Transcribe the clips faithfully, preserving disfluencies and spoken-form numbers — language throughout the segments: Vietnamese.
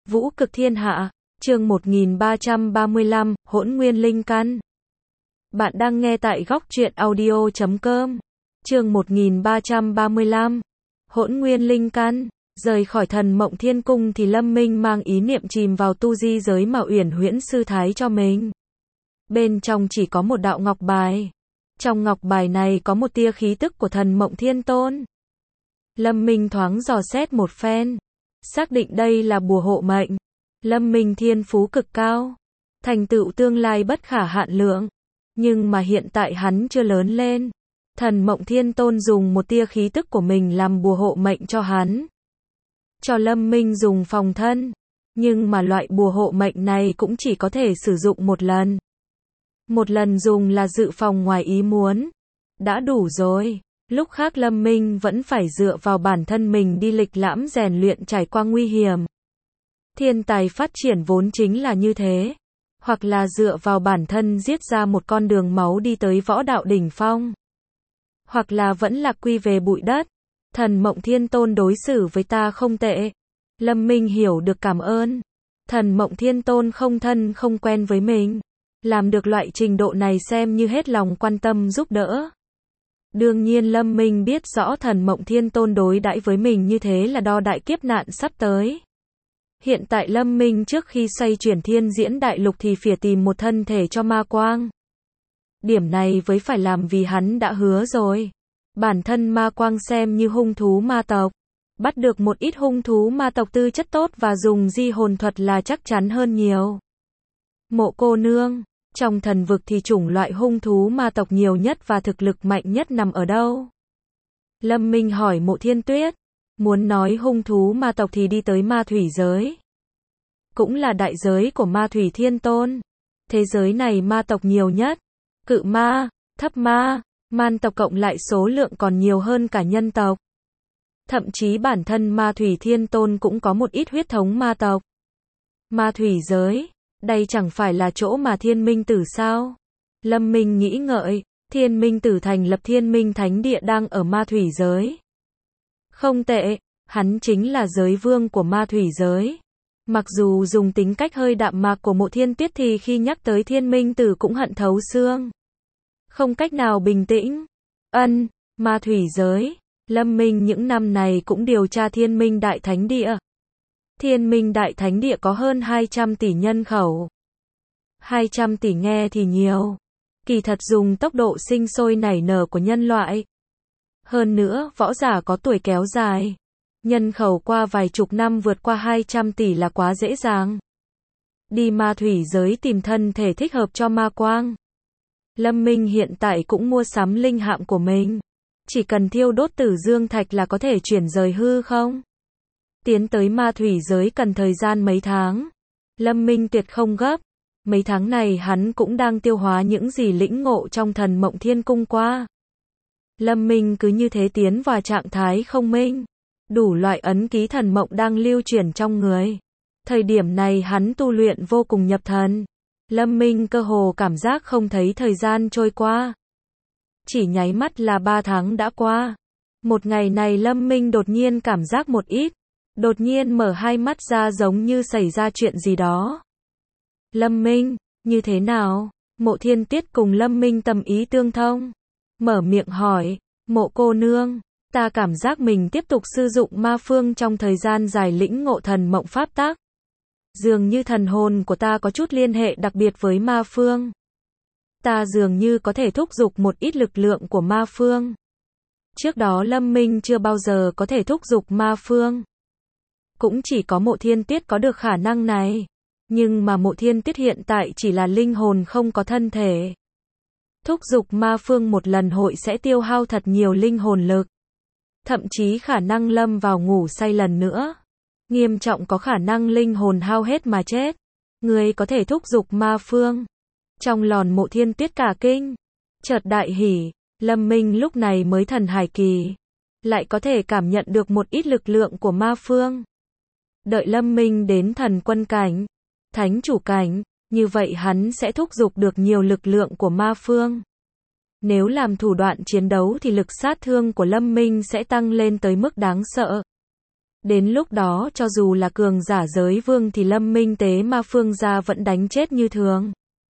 Vũ cực thiên hạ, chương một nghìn ba trăm ba mươi lăm, hỗn nguyên linh căn. Bạn đang nghe tại góc truyện audio chấm com. Chương một nghìn ba trăm ba mươi lăm, hỗn nguyên linh căn. Rời khỏi Thần Mộng Thiên Cung thì Lâm Minh mang ý niệm chìm vào tu di giới mà Uyển Huyễn sư thái cho mình. Bên trong chỉ có một đạo ngọc bài. Trong ngọc bài này có một tia khí tức của Thần Mộng Thiên Tôn. Lâm Minh thoáng dò xét một phen, xác định đây là bùa hộ mệnh. Lâm Minh thiên phú cực cao, thành tựu tương lai bất khả hạn lượng, nhưng mà hiện tại hắn chưa lớn lên. Thần Mộng Thiên Tôn dùng một tia khí tức của mình làm bùa hộ mệnh cho hắn, cho Lâm Minh dùng phòng thân, nhưng mà loại bùa hộ mệnh này cũng chỉ có thể sử dụng một lần. Một lần dùng là dự phòng ngoài ý muốn, đã đủ rồi. Lúc khác Lâm Minh vẫn phải dựa vào bản thân mình đi lịch lãm rèn luyện trải qua nguy hiểm. Thiên tài phát triển vốn chính là như thế, hoặc là dựa vào bản thân giết ra một con đường máu đi tới võ đạo đỉnh phong, hoặc là vẫn là quy về bụi đất. Thần Mộng Thiên Tôn đối xử với ta không tệ. Lâm Minh hiểu được cảm ơn. Thần Mộng Thiên Tôn không thân không quen với mình, làm được loại trình độ này xem như hết lòng quan tâm giúp đỡ. Đương nhiên Lâm Minh biết rõ Thần Mộng Thiên Tôn đối đãi với mình như thế là đo đại kiếp nạn sắp tới. Hiện tại Lâm Minh trước khi xoay chuyển thiên diễn đại lục thì phải tìm một thân thể cho Ma Quang. Điểm này với phải làm vì hắn đã hứa rồi. Bản thân Ma Quang xem như hung thú ma tộc. Bắt được một ít hung thú ma tộc tư chất tốt và dùng di hồn thuật là chắc chắn hơn nhiều. Mộ cô nương, trong thần vực thì chủng loại hung thú ma tộc nhiều nhất và thực lực mạnh nhất nằm ở đâu? Lâm Minh hỏi Mộ Thiên Tuyết. Muốn nói hung thú ma tộc thì đi tới ma thủy giới. Cũng là đại giới của Ma Thủy Thiên Tôn. Thế giới này ma tộc nhiều nhất. Cự ma, thấp ma, man tộc cộng lại số lượng còn nhiều hơn cả nhân tộc. Thậm chí bản thân Ma Thủy Thiên Tôn cũng có một ít huyết thống ma tộc. Ma thủy giới, đây chẳng phải là chỗ mà Thiên Minh Tử sao? Lâm Minh nghĩ ngợi, Thiên Minh Tử thành lập Thiên Minh Thánh Địa đang ở ma thủy giới. Không tệ, hắn chính là giới vương của ma thủy giới. Mặc dù dùng tính cách hơi đạm mạc của Mộ Thiên Tuyết thì khi nhắc tới Thiên Minh Tử cũng hận thấu xương. Không cách nào bình tĩnh. Ân, ma thủy giới. Lâm Minh những năm này cũng điều tra Thiên Minh Đại Thánh Địa. Thiên Minh Đại Thánh Địa có hơn hai trăm tỷ nhân khẩu. hai trăm tỷ nghe thì nhiều. Kỳ thật dùng tốc độ sinh sôi nảy nở của nhân loại. Hơn nữa, võ giả có tuổi kéo dài. Nhân khẩu qua vài chục năm vượt qua hai trăm tỷ là quá dễ dàng. Đi ma thủy giới tìm thân thể thích hợp cho Ma Quang. Lâm Minh hiện tại cũng mua sắm linh hạm của mình. Chỉ cần thiêu đốt tử dương thạch là có thể chuyển rời hư không? Tiến tới ma thủy giới cần thời gian mấy tháng. Lâm Minh tuyệt không gấp. Mấy tháng này hắn cũng đang tiêu hóa những gì lĩnh ngộ trong Thần Mộng Thiên Cung qua. Lâm Minh cứ như thế tiến vào trạng thái không minh. Đủ loại ấn ký thần mộng đang lưu chuyển trong người. Thời điểm này hắn tu luyện vô cùng nhập thần. Lâm Minh cơ hồ cảm giác không thấy thời gian trôi qua. Chỉ nháy mắt là ba tháng đã qua. Một ngày này Lâm Minh đột nhiên cảm giác một ít. Đột nhiên mở hai mắt ra giống như xảy ra chuyện gì đó. Lâm Minh, như thế nào? Mộ Thiên Tuyết cùng Lâm Minh tâm ý tương thông. Mở miệng hỏi, Mộ cô nương, ta cảm giác mình tiếp tục sử dụng ma phương trong thời gian dài lĩnh ngộ thần mộng pháp tắc. Dường như thần hồn của ta có chút liên hệ đặc biệt với ma phương. Ta dường như có thể thúc giục một ít lực lượng của ma phương. Trước đó Lâm Minh chưa bao giờ có thể thúc giục ma phương. Cũng chỉ có Mộ Thiên Tuyết có được khả năng này. Nhưng mà Mộ Thiên Tuyết hiện tại chỉ là linh hồn không có thân thể. Thúc giục ma phương một lần hội sẽ tiêu hao thật nhiều linh hồn lực. Thậm chí khả năng lâm vào ngủ say lần nữa. Nghiêm trọng có khả năng linh hồn hao hết mà chết. Người có thể thúc giục ma phương. Trong lòn Mộ Thiên Tuyết cả kinh. Chợt đại hỉ, Lâm Minh lúc này mới thần hải kỳ. Lại có thể cảm nhận được một ít lực lượng của ma phương. Đợi Lâm Minh đến thần quân cảnh, thánh chủ cảnh, như vậy hắn sẽ thúc giục được nhiều lực lượng của ma phương. Nếu làm thủ đoạn chiến đấu thì lực sát thương của Lâm Minh sẽ tăng lên tới mức đáng sợ. Đến lúc đó cho dù là cường giả giới vương thì Lâm Minh tế ma phương gia vẫn đánh chết như thường.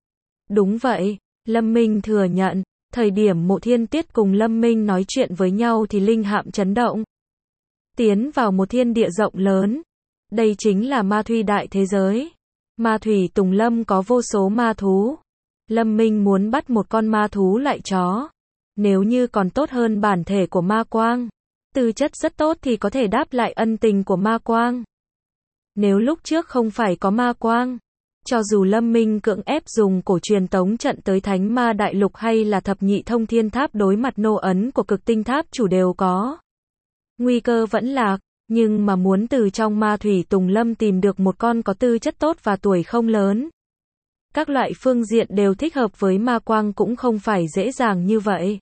Đúng vậy, Lâm Minh thừa nhận, thời điểm Mộ Thiên Tiết cùng Lâm Minh nói chuyện với nhau thì linh hạm chấn động. Tiến vào một thiên địa rộng lớn. Đây chính là ma thủy đại thế giới. Ma thủy Tùng Lâm có vô số ma thú. Lâm Minh muốn bắt một con ma thú loại chó. Nếu như còn tốt hơn bản thể của ma quang, tư chất rất tốt thì có thể đáp lại ân tình của ma quang. Nếu lúc trước không phải có ma quang, cho dù Lâm Minh cưỡng ép dùng cổ truyền tống trận tới Thánh Ma Đại Lục hay là thập nhị thông thiên tháp đối mặt nô ấn của cực tinh tháp chủ đều có nguy cơ vẫn lạc, nhưng mà muốn từ trong ma thủy Tùng Lâm tìm được một con có tư chất tốt và tuổi không lớn. Các loại phương diện đều thích hợp với ma quang cũng không phải dễ dàng như vậy.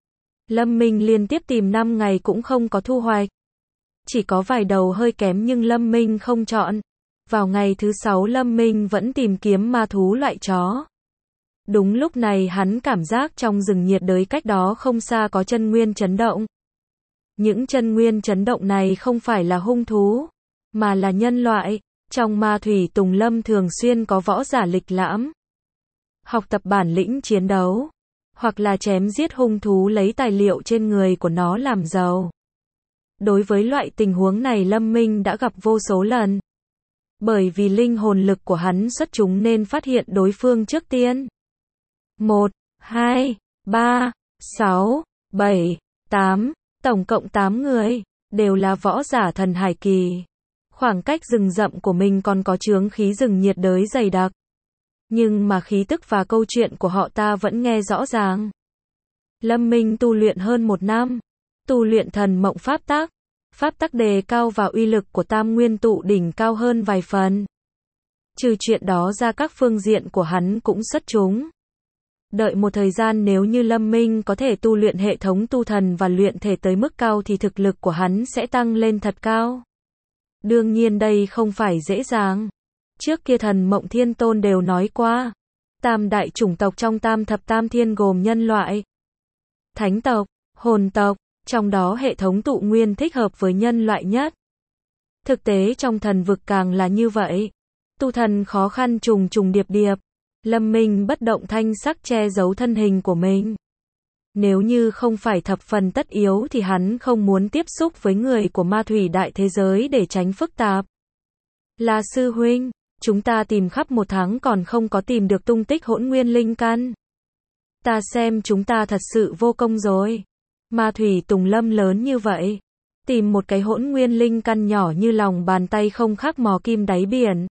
Lâm Minh liên tiếp tìm năm ngày cũng không có thu hoạch. Chỉ có vài đầu hơi kém nhưng Lâm Minh không chọn. Vào ngày thứ sáu Lâm Minh vẫn tìm kiếm ma thú loại chó. Đúng lúc này hắn cảm giác trong rừng nhiệt đới cách đó không xa có chân nguyên chấn động. Những chân nguyên chấn động này không phải là hung thú, mà là nhân loại. Trong ma thủy Tùng Lâm thường xuyên có võ giả lịch lãm, học tập bản lĩnh chiến đấu, hoặc là chém giết hung thú lấy tài liệu trên người của nó làm giàu. Đối với loại tình huống này Lâm Minh đã gặp vô số lần. Bởi vì linh hồn lực của hắn xuất chúng nên phát hiện đối phương trước tiên. một, hai, ba, sáu, bảy, tám, tổng cộng tám người, đều là võ giả thần hải kỳ. Khoảng cách rừng rậm của mình còn có chướng khí rừng nhiệt đới dày đặc. Nhưng mà khí tức và câu chuyện của họ ta vẫn nghe rõ ràng. Lâm Minh tu luyện hơn một năm, tu luyện thần mộng pháp tắc. Pháp tắc đề cao và uy lực của tam nguyên tụ đỉnh cao hơn vài phần. Trừ chuyện đó ra các phương diện của hắn cũng xuất chúng. Đợi một thời gian nếu như Lâm Minh có thể tu luyện hệ thống tu thần và luyện thể tới mức cao thì thực lực của hắn sẽ tăng lên thật cao. Đương nhiên đây không phải dễ dàng. Trước kia thần mộng thiên tôn đều nói qua. Tam đại chủng tộc trong tam thập tam thiên gồm nhân loại, thánh tộc, hồn tộc. Trong đó hệ thống tụ nguyên thích hợp với nhân loại nhất. Thực tế trong thần vực càng là như vậy. Tu thần khó khăn trùng trùng điệp điệp. Lâm Minh bất động thanh sắc che giấu thân hình của mình. Nếu như không phải thập phần tất yếu thì hắn không muốn tiếp xúc với người của ma thủy đại thế giới để tránh phức tạp. Là sư huynh, chúng ta tìm khắp một tháng còn không có tìm được tung tích hỗn nguyên linh căn. Ta xem chúng ta thật sự vô công rồi. Ma thủy Tùng Lâm lớn như vậy, tìm một cái hỗn nguyên linh căn nhỏ như lòng bàn tay không khác mò kim đáy biển.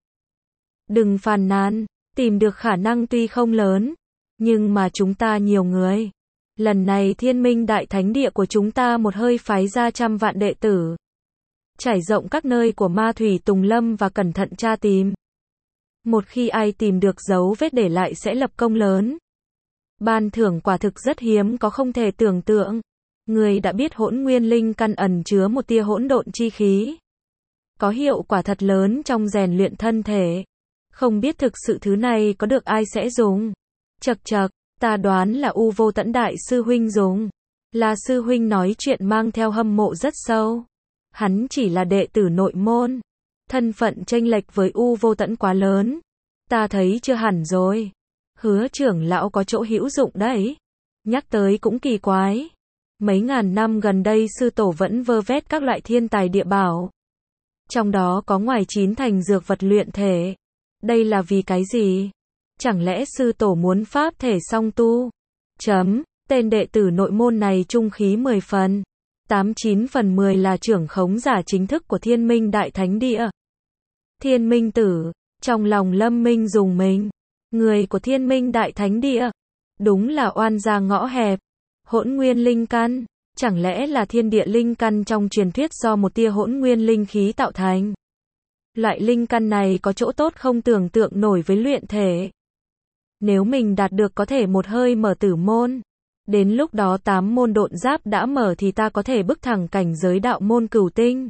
Đừng phàn nàn, tìm được khả năng tuy không lớn, nhưng mà chúng ta nhiều người. Lần này Thiên Minh Đại Thánh Địa của chúng ta một hơi phái ra trăm vạn đệ tử, trải rộng các nơi của ma thủy Tùng Lâm và cẩn thận tra tìm. Một khi ai tìm được dấu vết để lại sẽ lập công lớn. Ban thưởng quả thực rất hiếm có không thể tưởng tượng. Người đã biết hỗn nguyên linh căn ẩn chứa một tia hỗn độn chi khí, có hiệu quả thật lớn trong rèn luyện thân thể. Không biết thực sự thứ này có được ai sẽ dùng. Chậc chậc, ta đoán là U Vô Tẫn đại sư huynh dùng. Là sư huynh nói chuyện mang theo hâm mộ rất sâu. Hắn chỉ là đệ tử nội môn, thân phận chênh lệch với U Vô Tẫn quá lớn. Ta thấy chưa hẳn rồi. Hứa trưởng lão có chỗ hữu dụng đấy. Nhắc tới cũng kỳ quái. Mấy ngàn năm gần đây sư tổ vẫn vơ vét các loại thiên tài địa bảo. Trong đó có ngoài chín thành dược vật luyện thể. Đây là vì cái gì? Chẳng lẽ sư tổ muốn pháp thể song tu? Chấm, tên đệ tử nội môn này trung khí mười phần. tám chín phần mười là trưởng khống giả chính thức của Thiên Minh Đại Thánh Địa. Thiên Minh Tử, trong lòng Lâm Minh dùng mình. Người của Thiên Minh Đại Thánh Địa. Đúng là oan gia ngõ hẹp. Hỗn nguyên linh căn, chẳng lẽ là thiên địa linh căn trong truyền thuyết do một tia hỗn nguyên linh khí tạo thành? Loại linh căn này có chỗ tốt không tưởng tượng nổi với luyện thể. Nếu mình đạt được có thể một hơi mở tử môn, đến lúc đó tám môn độn giáp đã mở thì ta có thể bước thẳng cảnh giới đạo môn cửu tinh.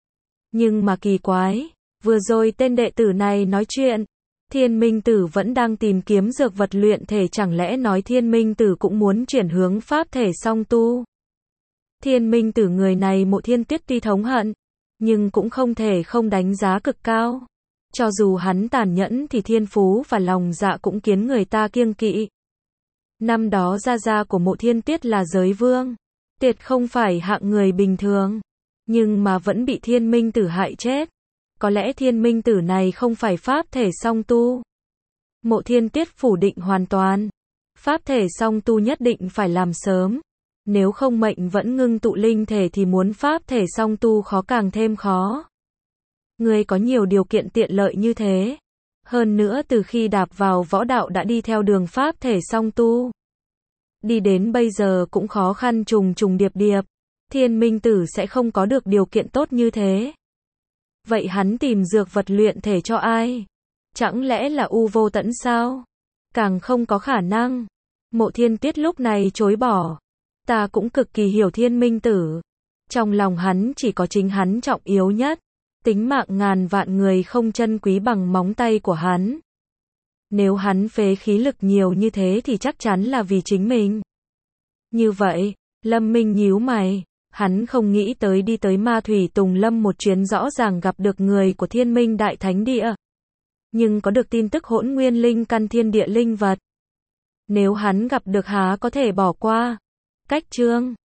Nhưng mà kỳ quái, vừa rồi tên đệ tử này nói chuyện, Thiên Minh Tử vẫn đang tìm kiếm dược vật luyện thể, chẳng lẽ nói Thiên Minh Tử cũng muốn chuyển hướng pháp thể song tu? Thiên Minh Tử người này Mộ Thiên Tiết tuy thống hận, nhưng cũng không thể không đánh giá cực cao. Cho dù hắn tàn nhẫn thì thiên phú và lòng dạ cũng khiến người ta kiêng kỵ. Năm đó gia gia của Mộ Thiên Tiết là giới vương. Tiệt không phải hạng người bình thường, nhưng mà vẫn bị Thiên Minh Tử hại chết. Có lẽ Thiên Minh Tử này không phải pháp thể song tu. Mộ Thiên Tiết phủ định hoàn toàn. Pháp thể song tu nhất định phải làm sớm. Nếu không mệnh vẫn ngưng tụ linh thể thì muốn pháp thể song tu khó càng thêm khó. Ngươi có nhiều điều kiện tiện lợi như thế. Hơn nữa từ khi đạp vào võ đạo đã đi theo đường pháp thể song tu. Đi đến bây giờ cũng khó khăn trùng trùng điệp điệp. Thiên Minh Tử sẽ không có được điều kiện tốt như thế. Vậy hắn tìm dược vật luyện thể cho ai? Chẳng lẽ là U Vô Tẫn sao? Càng không có khả năng. Mộ Thiên Tiết lúc này chối bỏ. Ta cũng cực kỳ hiểu Thiên Minh Tử. Trong lòng hắn chỉ có chính hắn trọng yếu nhất. Tính mạng ngàn vạn người không trân quý bằng móng tay của hắn. Nếu hắn phế khí lực nhiều như thế thì chắc chắn là vì chính mình. Như vậy, Lâm Minh nhíu mày. Hắn không nghĩ tới đi tới Ma Thủy Tùng Lâm một chuyến rõ ràng gặp được người của Thiên Minh Đại Thánh Địa. Nhưng có được tin tức hỗn nguyên linh căn thiên địa linh vật. Nếu hắn gặp được há có thể bỏ qua. Cách chương